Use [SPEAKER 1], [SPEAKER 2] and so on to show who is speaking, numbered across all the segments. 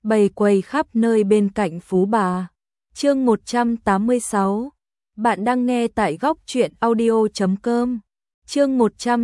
[SPEAKER 1] bày quầy khắp nơi bên cạnh Phú Bà. Chương 186. Bạn đang nghe tại góc truyện audio.com. Chương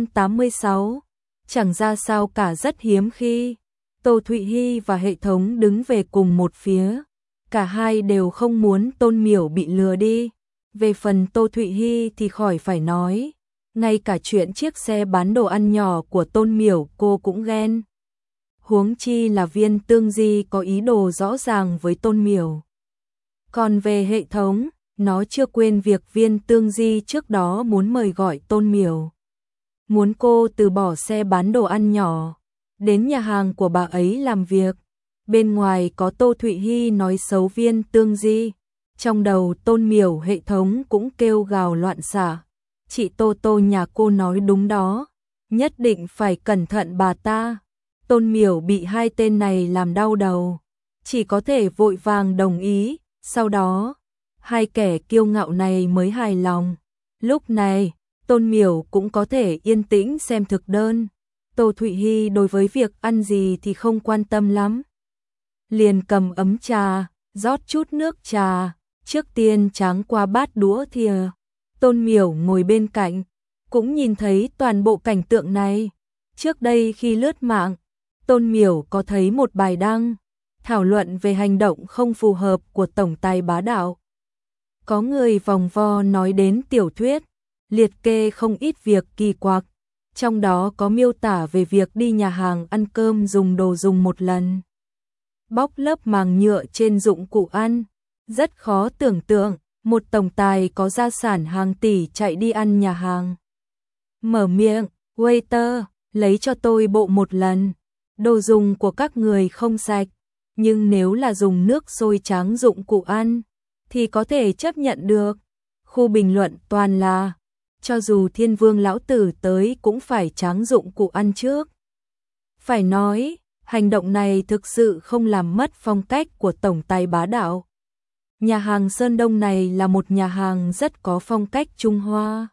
[SPEAKER 1] 186. Chẳng ra sao cả, rất hiếm khi Tô Thụy Hi và hệ thống đứng về cùng một phía. Cả hai đều không muốn Tôn Miểu bị lừa đi. Về phần Tô Thụy Hi thì khỏi phải nói. Ngay cả chuyện chiếc xe bán đồ ăn nhỏ của Tôn Miểu cô cũng ghen. Huống chi là Viên Tương Di có ý đồ rõ ràng với Tôn Miểu. Còn về hệ thống, nó chưa quên việc Viên Tương Di trước đó muốn mời gọi Tôn Miểu. Muốn cô từ bỏ xe bán đồ ăn nhỏ, đến nhà hàng của bà ấy làm việc. Bên ngoài có Tô Thụy Hi nói xấu Viên Tương Di. Trong đầu Tôn Miểu hệ thống cũng kêu gào loạn xạ. Chị Tô Tô nhà cô nói đúng đó, nhất định phải cẩn thận bà ta. Tôn Miểu bị hai tên này làm đau đầu, chỉ có thể vội vàng đồng ý. Sau đó, hai kẻ kiêu ngạo này mới hài lòng. Lúc này, Tôn Miểu cũng có thể yên tĩnh xem thực đơn. Tô Thụy Hi đối với việc ăn gì thì không quan tâm lắm. Liền cầm ấm trà, rót chút nước trà, trước tiên tráng qua bát đũa thìa. Tôn Miểu ngồi bên cạnh, cũng nhìn thấy toàn bộ cảnh tượng này. Trước đây khi lướt mạng, Tôn Miểu có thấy một bài đăng thảo luận về hành động không phù hợp của tổng tài Bá Đạo. Có người vòng vo nói đến tiểu thuyết, liệt kê không ít việc kỳ quặc, trong đó có miêu tả về việc đi nhà hàng ăn cơm dùng đồ dùng một lần, bóc lớp màng nhựa trên dụng cụ ăn. Rất khó tưởng tượng một tổng tài có gia sản hàng tỷ chạy đi ăn nhà hàng. Mở miệng, waiter, lấy cho tôi bộ một lần. Đồ dùng của các người không sạch, nhưng nếu là dùng nước sôi tráng dụng cụ ăn thì có thể chấp nhận được. Khu bình luận toàn là, cho dù Thiên Vương lão tử tới cũng phải tráng dụng cụ ăn trước. Phải nói, hành động này thực sự không làm mất phong cách của tổng tài Bá Đạo. Nhà hàng Sơn Đông này là một nhà hàng rất có phong cách Trung Hoa.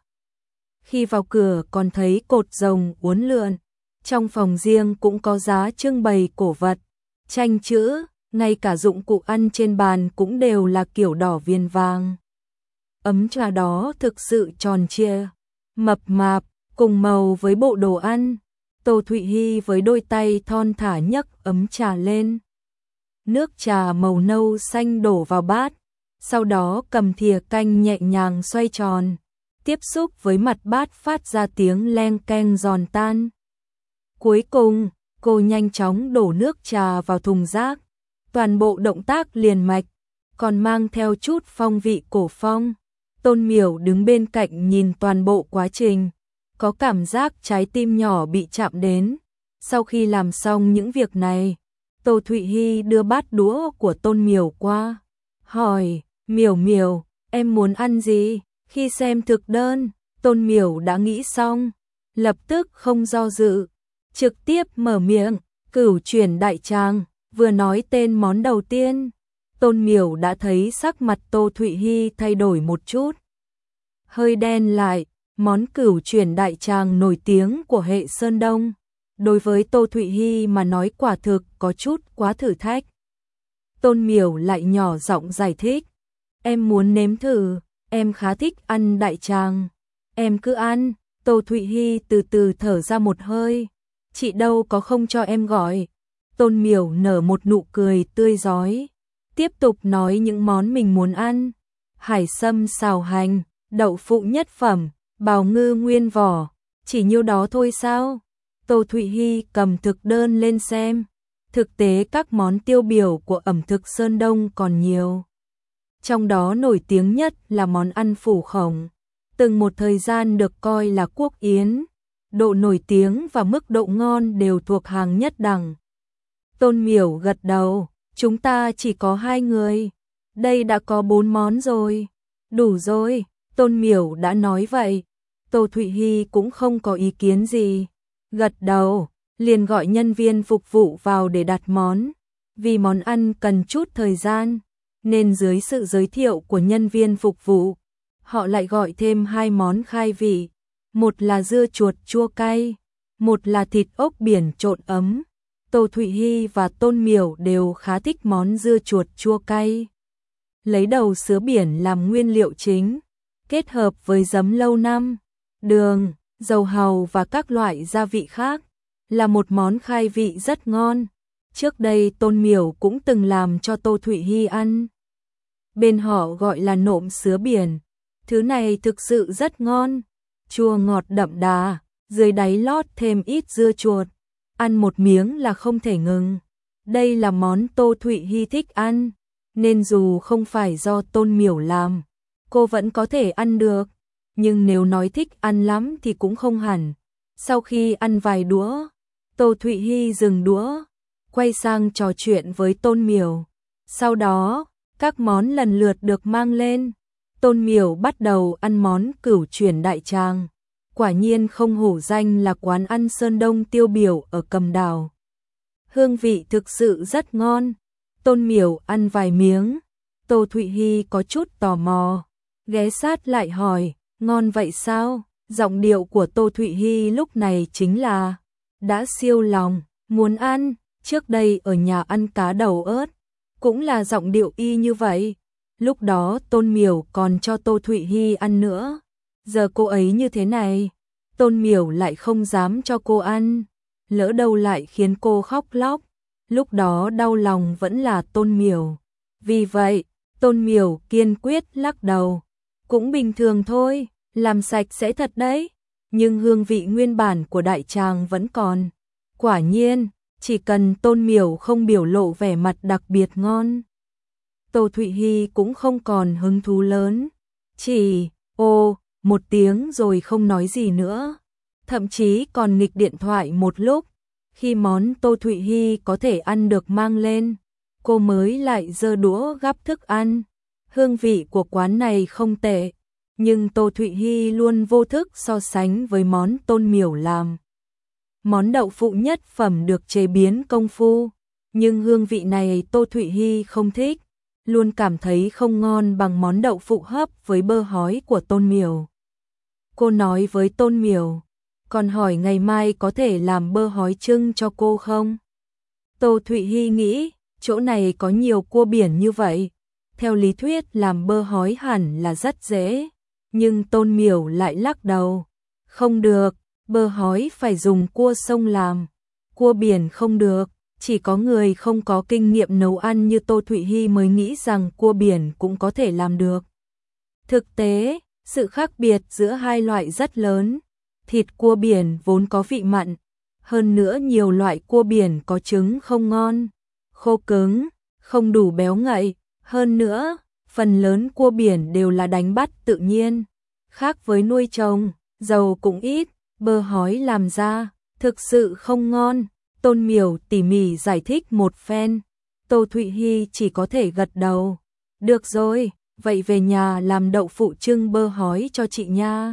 [SPEAKER 1] Khi vào cửa còn thấy cột rồng uốn lượn, trong phòng riêng cũng có giá trưng bày cổ vật, tranh chữ, ngay cả dụng cụ ăn trên bàn cũng đều là kiểu đỏ viền vàng. Ấm trà đó thực sự tròn trịa, mập mạp, cùng màu với bộ đồ ăn. Tô Thụy Hi với đôi tay thon thả nhấc ấm trà lên. Nước trà màu nâu xanh đổ vào bát, sau đó cầm thìa canh nhẹ nhàng xoay tròn, tiếp xúc với mặt bát phát ra tiếng leng keng giòn tan. Cuối cùng, cô nhanh chóng đổ nước trà vào thùng rác, toàn bộ động tác liền mạch, còn mang theo chút phong vị cổ phong. Tôn Miểu đứng bên cạnh nhìn toàn bộ quá trình, có cảm giác trái tim nhỏ bị chạm đến. Sau khi làm xong những việc này, Tô Thụy Hi đưa bát đũa của Tôn Miểu qua, hỏi, Miểu Miểu, em muốn ăn gì? Khi xem thực đơn, Tôn Miểu đã nghĩ xong, lập tức không do dự, trực tiếp mở miệng, Cửu Chuyển Đại Tràng. Vừa nói tên món đầu tiên, Tôn Miểu đã thấy sắc mặt Tô Thụy Hi thay đổi một chút, hơi đen lại. Món Cửu Chuyển Đại Tràng nổi tiếng của hệ Sơn Đông, đối với Tô Thụy Hi mà nói quả thực có chút quá thử thách. Tôn Miểu lại nhỏ giọng giải thích, em muốn nếm thử, em khá thích ăn đại tràng, em cứ ăn. Tô Thụy Hi từ từ thở ra một hơi, chị đâu có không cho em gọi. Tôn Miểu nở một nụ cười tươi rói, tiếp tục nói những món mình muốn ăn: hải sâm xào hành, đậu phụ nhất phẩm, bào ngư nguyên vỏ. Chỉ nhiêu đó thôi sao? Tô Thụy Hi cầm thực đơn lên xem. Thực tế các món tiêu biểu của ẩm thực Sơn Đông còn nhiều. Trong đó nổi tiếng nhất là món ăn phủ khổng, từng một thời gian được coi là quốc yến. Độ nổi tiếng và mức độ ngon đều thuộc hàng nhất đẳng. Tôn Miểu gật đầu, chúng ta chỉ có 2 người, đây đã có 4 món rồi. Đủ rồi, Tôn Miểu đã nói vậy. Tô Thụy Hi cũng không có ý kiến gì, gật đầu, liền gọi nhân viên phục vụ vào để đặt món. Vì món ăn cần chút thời gian, nên dưới sự giới thiệu của nhân viên phục vụ, họ lại gọi thêm 2 món khai vị. Một là dưa chuột chua cay, một là thịt ốc biển trộn ấm. Tô Thụy Hi và Tôn Miểu đều khá thích món dưa chuột chua cay. Lấy đầu sứa biển làm nguyên liệu chính, kết hợp với giấm lâu năm, đường, dầu hàu và các loại gia vị khác, là một món khai vị rất ngon. Trước đây Tôn Miểu cũng từng làm cho Tô Thụy Hi ăn. Bên họ gọi là nộm sứa biển. Thứ này thực sự rất ngon, chua ngọt đậm đà, dưới đáy lót thêm ít dưa chuột. Ăn một miếng là không thể ngừng. Đây là món Tô Thụy Hi thích ăn, nên dù không phải do Tôn Miểu làm, cô vẫn có thể ăn được. Nhưng nếu nói thích ăn lắm thì cũng không hẳn. Sau khi ăn vài đũa, Tô Thụy Hi dừng đũa, quay sang trò chuyện với Tôn Miểu. Sau đó, các món lần lượt được mang lên. Tôn Miểu bắt đầu ăn món cửu chuyển đại tràng. Quả nhiên không hổ danh là quán ăn Sơn Đông tiêu biểu ở Cầm Đào. Hương vị thực sự rất ngon. Tôn Miểu ăn vài miếng, Tô Thụy Hi có chút tò mò, ghé sát lại hỏi, ngon vậy sao? Giọng điệu của Tô Thụy Hi lúc này chính là đã siêu lòng, muốn ăn. Trước đây ở nhà ăn cá đầu ớt, cũng là giọng điệu y như vậy. Lúc đó Tôn Miểu còn cho Tô Thụy Hi ăn nữa. Giờ cô ấy như thế này, Tôn Miểu lại không dám cho cô ăn, lỡ đâu lại khiến cô khóc lóc. Lúc đó đau lòng vẫn là Tôn Miểu. Vì vậy, Tôn Miểu kiên quyết lắc đầu. Cũng bình thường thôi, làm sạch sẽ thật đấy. Nhưng hương vị nguyên bản của đại tràng vẫn còn. Quả nhiên, chỉ cần Tôn Miểu không biểu lộ vẻ mặt đặc biệt ngon, Tô Thụy Hi cũng không còn hứng thú lớn. Chỉ, một tiếng rồi không nói gì nữa. Thậm chí còn nghịch điện thoại một lúc. Khi món Tô Thụy Hi có thể ăn được mang lên, cô mới lại giơ đũa gắp thức ăn. Hương vị của quán này không tệ, nhưng Tô Thụy Hi luôn vô thức so sánh với món Tôn Miểu làm. Món đậu phụ nhất phẩm được chế biến công phu, nhưng hương vị này Tô Thụy Hi không thích, luôn cảm thấy không ngon bằng món đậu phụ hấp với bơ hói của Tôn Miểu. Cô nói với Tôn Miểu, còn hỏi ngày mai có thể làm bơ hói trưng cho cô không? Tô Thụy Hi nghĩ, chỗ này có nhiều cua biển như vậy, theo lý thuyết làm bơ hói hẳn là rất dễ, nhưng Tôn Miểu lại lắc đầu. Không được, bơ hói phải dùng cua sông làm, cua biển không được. Chỉ có người không có kinh nghiệm nấu ăn như Tô Thụy Hi mới nghĩ rằng cua biển cũng có thể làm được. Thực tế, sự khác biệt giữa hai loại rất lớn. Thịt cua biển vốn có vị mặn, hơn nữa nhiều loại cua biển có trứng không ngon, khô cứng, không đủ béo ngậy, hơn nữa, phần lớn cua biển đều là đánh bắt tự nhiên, khác với nuôi trồng, dầu cũng ít, bơ hói làm ra thực sự không ngon. Tôn Miểu tỉ mỉ giải thích một phen, Tô Thụy Hi chỉ có thể gật đầu. Được rồi, vậy về nhà làm đậu phụ trưng bơ hói cho chị nha.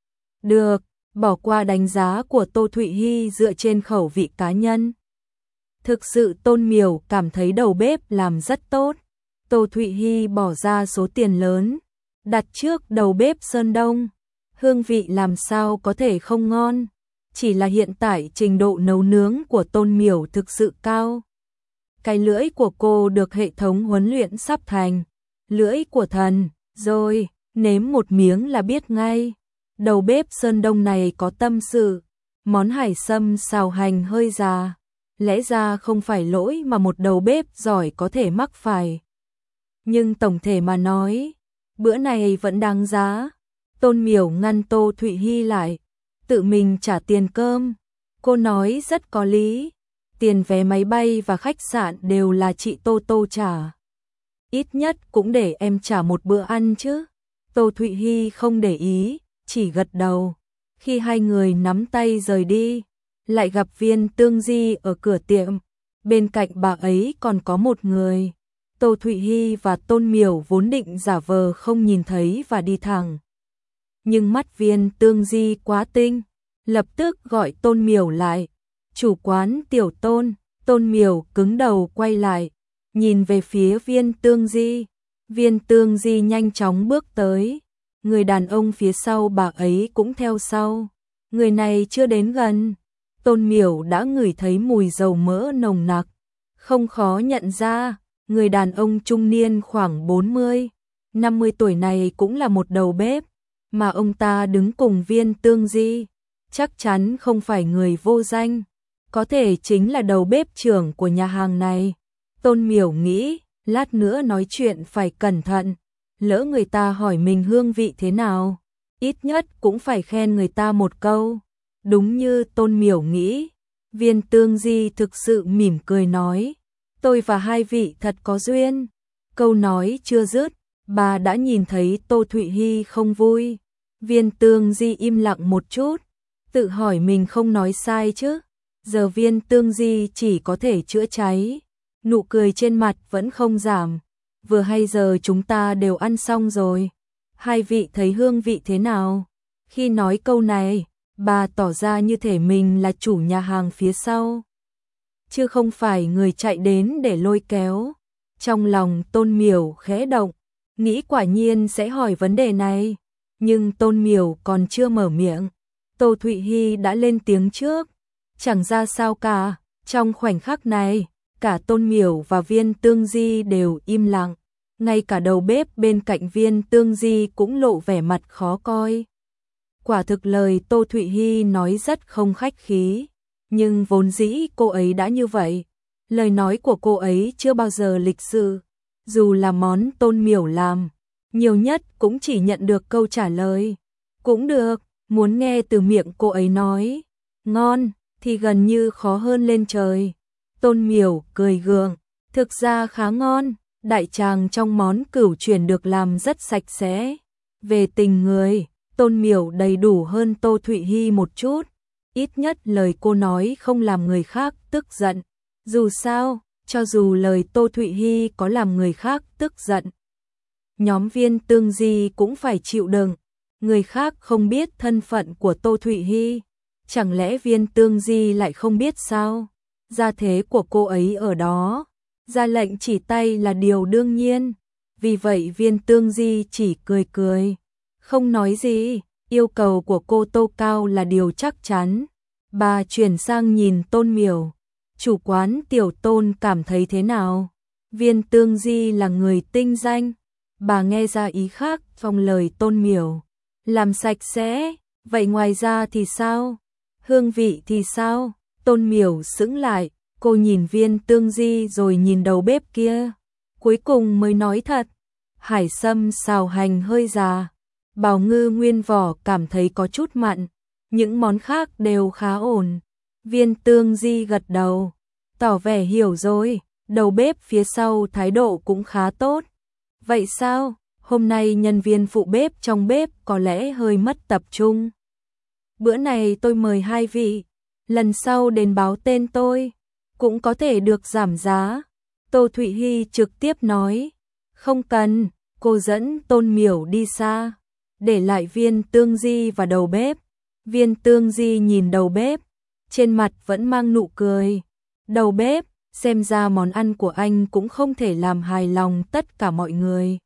[SPEAKER 1] Được, bỏ qua đánh giá của Tô Thụy Hi dựa trên khẩu vị cá nhân. Thực sự Tôn Miểu cảm thấy đầu bếp làm rất tốt. Tô Thụy Hi bỏ ra số tiền lớn, đặt trước đầu bếp Sơn Đông. Hương vị làm sao có thể không ngon. Chỉ là hiện tại trình độ nấu nướng của Tôn Miểu thực sự cao. Cái lưỡi của cô được hệ thống huấn luyện sắp thành lưỡi của thần, rồi, nếm một miếng là biết ngay. Đầu bếp Sơn Đông này có tâm sự, món hải sâm xào hành hơi già, lẽ ra không phải lỗi mà một đầu bếp giỏi có thể mắc phải. Nhưng tổng thể mà nói, bữa này vẫn đáng giá. Tôn Miểu ngăn Tô Thụy Hi lại, tự mình trả tiền cơm. Cô nói rất có lý, tiền vé máy bay và khách sạn đều là chị Tô Tô trả. Ít nhất cũng để em trả một bữa ăn chứ. Tô Thụy Hi không để ý, chỉ gật đầu. Khi hai người nắm tay rời đi, lại gặp Viên Tương Di ở cửa tiệm. Bên cạnh bà ấy còn có một người. Tô Thụy Hi và Tôn Miểu vốn định giả vờ không nhìn thấy và đi thẳng. Nhưng mắt Viên Tương Di quá tinh, lập tức gọi Tôn Miểu lại. Chủ quán Tiểu Tôn. Tôn Miểu cứng đầu quay lại, nhìn về phía Viên Tương Di. Viên Tương Di nhanh chóng bước tới. Người đàn ông phía sau bà ấy cũng theo sau. Người này chưa đến gần, Tôn Miểu đã ngửi thấy mùi dầu mỡ nồng nặc, không khó nhận ra, người đàn ông trung niên khoảng 40, 50 tuổi này cũng là một đầu bếp, mà ông ta đứng cùng Viên Tương Di, chắc chắn không phải người vô danh, có thể chính là đầu bếp trưởng của nhà hàng này. Tôn Miểu nghĩ, lát nữa nói chuyện phải cẩn thận, lỡ người ta hỏi mình hương vị thế nào, ít nhất cũng phải khen người ta một câu. Đúng như Tôn Miểu nghĩ, Viên Tương Di thực sự mỉm cười nói, tôi và hai vị thật có duyên. Câu nói chưa dứt, bà đã nhìn thấy Tô Thụy Hy không vui. Viên Tương Di im lặng một chút, tự hỏi mình không nói sai chứ. Giờ Viên Tương Di chỉ có thể chữa cháy, nụ cười trên mặt vẫn không giảm. Vừa hay giờ chúng ta đều ăn xong rồi, hai vị thấy hương vị thế nào? Khi nói câu này, bà tỏ ra như thể mình là chủ nhà hàng phía sau, chứ không phải người chạy đến để lôi kéo. Trong lòng Tôn Miểu khẽ động, nghĩ quả nhiên sẽ hỏi vấn đề này, nhưng Tôn Miểu còn chưa mở miệng, Tô Thụy Hy đã lên tiếng trước. Chẳng ra sao cả, trong khoảnh khắc này, cả Tôn Miểu và Viên Tương Di đều im lặng, ngay cả đầu bếp bên cạnh Viên Tương Di cũng lộ vẻ mặt khó coi. Quả thực lời Tô Thụy Hy nói rất không khách khí, nhưng vốn dĩ cô ấy đã như vậy. Lời nói của cô ấy chưa bao giờ lịch sự, dù là món Tôn Miểu làm, nhiều nhất cũng chỉ nhận được câu trả lời. Cũng được, muốn nghe từ miệng cô ấy nói, ngon, thì gần như khó hơn lên trời. Tôn Miểu cười gượng, thực ra khá ngon, đại tràng trong món cửu chuyển được làm rất sạch sẽ. Về tình người, Tôn Miểu đầy đủ hơn Tô Thụy Hy một chút, ít nhất lời cô nói không làm người khác tức giận. Dù sao, cho dù lời Tô Thụy Hy có làm người khác tức giận, nhóm Viên Tương Di cũng phải chịu đựng. Người khác không biết thân phận của Tô Thụy Hy, chẳng lẽ Viên Tương Di lại không biết sao? Gia thế của cô ấy ở đó, ra lệnh chỉ tay là điều đương nhiên. Vì vậy Viên Tương Di chỉ cười cười, không nói gì. Yêu cầu của cô Tô cao là điều chắc chắn. Bà chuyển sang nhìn Tôn Miểu, chủ quán Tiểu Tôn cảm thấy thế nào? Viên Tương Di là người tinh danh, bà nghe ra ý khác trong lời Tôn Miểu. Làm sạch sẽ, vậy ngoài ra thì sao? Hương vị thì sao? Tôn Miểu sững lại, cô nhìn Viên Tương Di rồi nhìn đầu bếp kia, cuối cùng mới nói thật. Hải sâm xào hành hơi già, bào ngư nguyên vỏ cảm thấy có chút mặn, những món khác đều khá ổn. Viên Tương Di gật đầu, tỏ vẻ hiểu rồi, đầu bếp phía sau thái độ cũng khá tốt. Vậy sao? Hôm nay nhân viên phụ bếp trong bếp có lẽ hơi mất tập trung. Bữa này tôi mời hai vị, lần sau đến báo tên tôi, cũng có thể được giảm giá. Tô Thụy Hy trực tiếp nói, không cần, cô dẫn Tôn Miểu đi xa, để lại Viên Tương Di và đầu bếp. Viên Tương Di nhìn đầu bếp, trên mặt vẫn mang nụ cười. Đầu bếp, xem ra món ăn của anh cũng không thể làm hài lòng tất cả mọi người.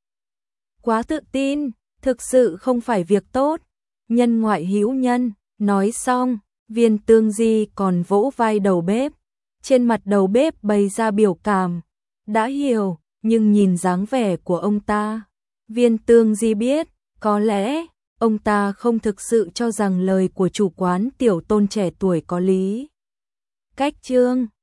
[SPEAKER 1] Quá tự tin, thực sự không phải việc tốt. Nhân ngoại hữu nhân, nói xong, Viên Tương Di còn vỗ vai đầu bếp. Trên mặt đầu bếp bày ra biểu cảm, đã hiểu, nhưng nhìn dáng vẻ của ông ta, Viên Tương Di biết, có lẽ ông ta không thực sự cho rằng lời của chủ quán Tiểu Tôn trẻ tuổi có lý. Cách chương